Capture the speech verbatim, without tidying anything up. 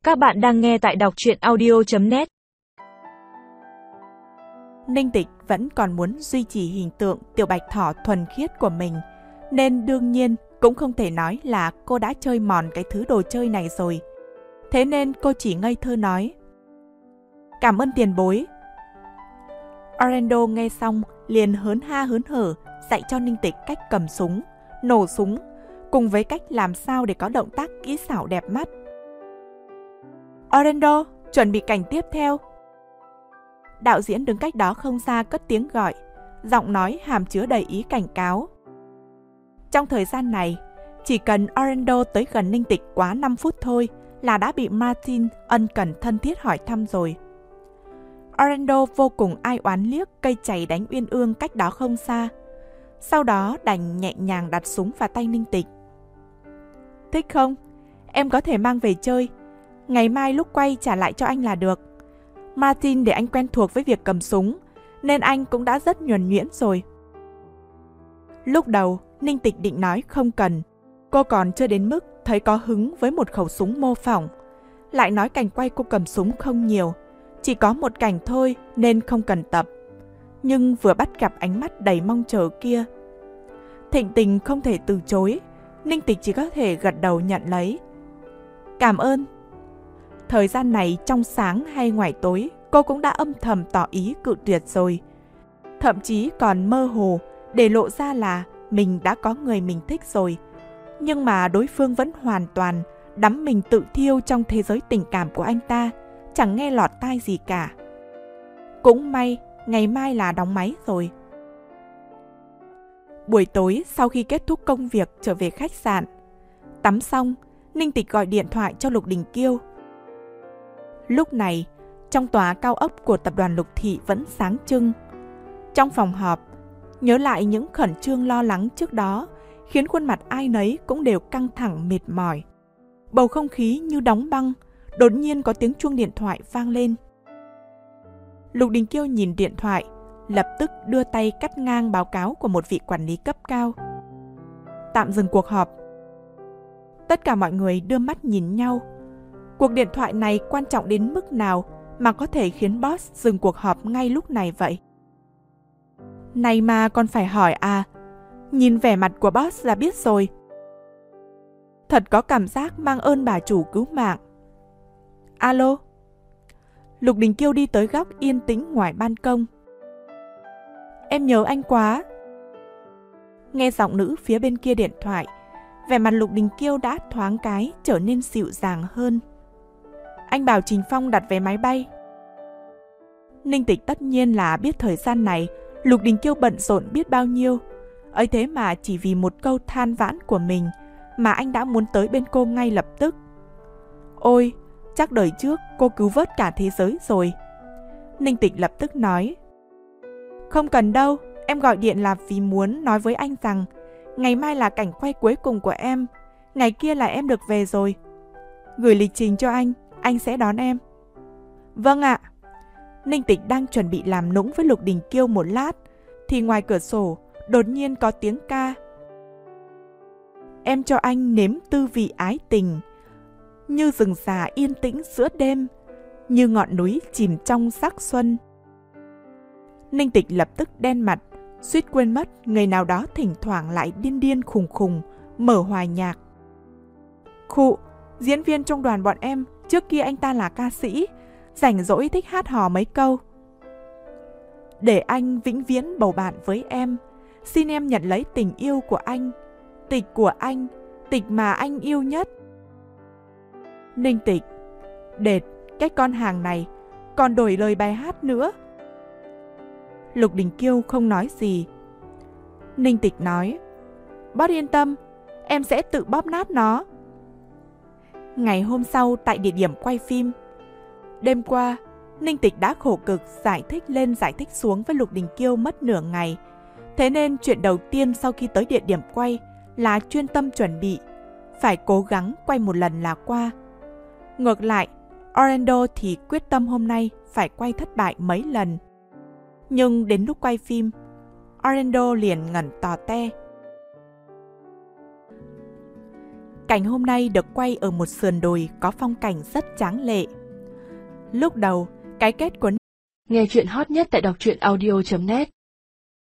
Các bạn đang nghe tại đọc truyện audio chấm net. Ninh Tịch vẫn còn muốn duy trì hình tượng tiểu bạch thỏ thuần khiết của mình, nên đương nhiên cũng không thể nói là cô đã chơi mòn cái thứ đồ chơi này rồi. Thế nên cô chỉ ngây thơ nói: "Cảm ơn tiền bối." Orlando nghe xong liền hớn ha hớn hở dạy cho Ninh Tịch cách cầm súng, nổ súng, cùng với cách làm sao để có động tác kỹ xảo đẹp mắt. "Orlando, chuẩn bị cảnh tiếp theo." Đạo diễn đứng cách đó không xa cất tiếng gọi, giọng nói hàm chứa đầy ý cảnh cáo. Trong thời gian này, chỉ cần Orlando tới gần Ninh Tịch quá năm phút thôi là đã bị Martin ân cần thân thiết hỏi thăm rồi. Orlando vô cùng ai oán liếc cây chày đánh uyên ương cách đó không xa, sau đó đành nhẹ nhàng đặt súng vào tay Ninh Tịch. "Thích không? Em có thể mang về chơi. Ngày mai lúc quay trả lại cho anh là được. Martin để anh quen thuộc với việc cầm súng, nên anh cũng đã rất nhuần nhuyễn rồi." Lúc đầu, Ninh Tịch định nói không cần. Cô còn chưa đến mức thấy có hứng với một khẩu súng mô phỏng. Lại nói cảnh quay cô cầm súng không nhiều, chỉ có một cảnh thôi nên không cần tập. Nhưng vừa bắt gặp ánh mắt đầy mong chờ kia, thịnh tình không thể từ chối, Ninh Tịch chỉ có thể gật đầu nhận lấy. "Cảm ơn." Thời gian này trong sáng hay ngoài tối, cô cũng đã âm thầm tỏ ý cự tuyệt rồi. Thậm chí còn mơ hồ để lộ ra là mình đã có người mình thích rồi. Nhưng mà đối phương vẫn hoàn toàn đắm mình tự thiêu trong thế giới tình cảm của anh ta, chẳng nghe lọt tai gì cả. Cũng may, ngày mai là đóng máy rồi. Buổi tối sau khi kết thúc công việc trở về khách sạn, tắm xong, Ninh Tịch gọi điện thoại cho Lục Đình Kiêu. Lúc này, trong tòa cao ốc của tập đoàn Lục Thị vẫn sáng trưng. Trong phòng họp, nhớ lại những khẩn trương lo lắng trước đó, khiến khuôn mặt ai nấy cũng đều căng thẳng mệt mỏi. Bầu không khí như đóng băng, đột nhiên có tiếng chuông điện thoại vang lên. Lục Đình Kiêu nhìn điện thoại, lập tức đưa tay cắt ngang báo cáo của một vị quản lý cấp cao. Tạm dừng cuộc họp. Tất cả mọi người đưa mắt nhìn nhau. Cuộc điện thoại này quan trọng đến mức nào mà có thể khiến boss dừng cuộc họp ngay lúc này vậy? Này mà còn phải hỏi à? Nhìn vẻ mặt của boss là biết rồi. Thật có cảm giác mang ơn bà chủ cứu mạng. Alo? Lục Đình Kiêu đi tới góc yên tĩnh ngoài ban công. "Em nhớ anh quá." Nghe giọng nữ phía bên kia điện thoại, vẻ mặt Lục Đình Kiêu đã thoáng cái trở nên dịu dàng hơn. "Anh bảo Trình Phong đặt vé máy bay." Ninh Tịch tất nhiên là biết thời gian này Lục Đình Kiêu bận rộn biết bao nhiêu. Ấy thế mà chỉ vì một câu than vãn của mình mà anh đã muốn tới bên cô ngay lập tức. Ôi, chắc đời trước cô cứu vớt cả thế giới rồi. Ninh Tịch lập tức nói: "Không cần đâu, em gọi điện là vì muốn nói với anh rằng ngày mai là cảnh quay cuối cùng của em, ngày kia là em được về rồi. Gửi lịch trình cho anh, anh sẽ đón em." "Vâng ạ." Ninh Tịch đang chuẩn bị làm nũng với Lục Đình Kiêu một lát, thì ngoài cửa sổ đột nhiên có tiếng ca. "Em cho anh nếm tư vị ái tình, như rừng già yên tĩnh giữa đêm, như ngọn núi chìm trong sắc xuân." Ninh Tịch lập tức đen mặt, suýt quên mất người nào đó thỉnh thoảng lại điên điên khùng khùng mở hòa nhạc. "Khụ, diễn viên trong đoàn bọn em, trước kia anh ta là ca sĩ, rảnh rỗi thích hát hò mấy câu. Để anh vĩnh viễn bầu bạn với em, xin em nhận lấy tình yêu của anh, Tịch của anh, Tịch mà anh yêu nhất." Ninh Tịch, đệt, cái con hàng này còn đổi lời bài hát nữa. Lục Đình Kiêu không nói gì. Ninh Tịch nói: "Boss yên tâm, em sẽ tự bóp nát nó." Ngày hôm sau tại địa điểm quay phim, đêm qua, Ninh Tịch đã khổ cực giải thích lên giải thích xuống với Lục Đình Kiêu mất nửa ngày. Thế nên chuyện đầu tiên sau khi tới địa điểm quay là chuyên tâm chuẩn bị, phải cố gắng quay một lần là qua. Ngược lại, Orlando thì quyết tâm hôm nay phải quay thất bại mấy lần. Nhưng đến lúc quay phim, Orlando liền ngẩn tò te. Cảnh hôm nay được quay ở một sườn đồi có phong cảnh rất tráng lệ. Lúc đầu, cái kết của Nghe chuyện hot nhất tại đọc truyện audio chấm net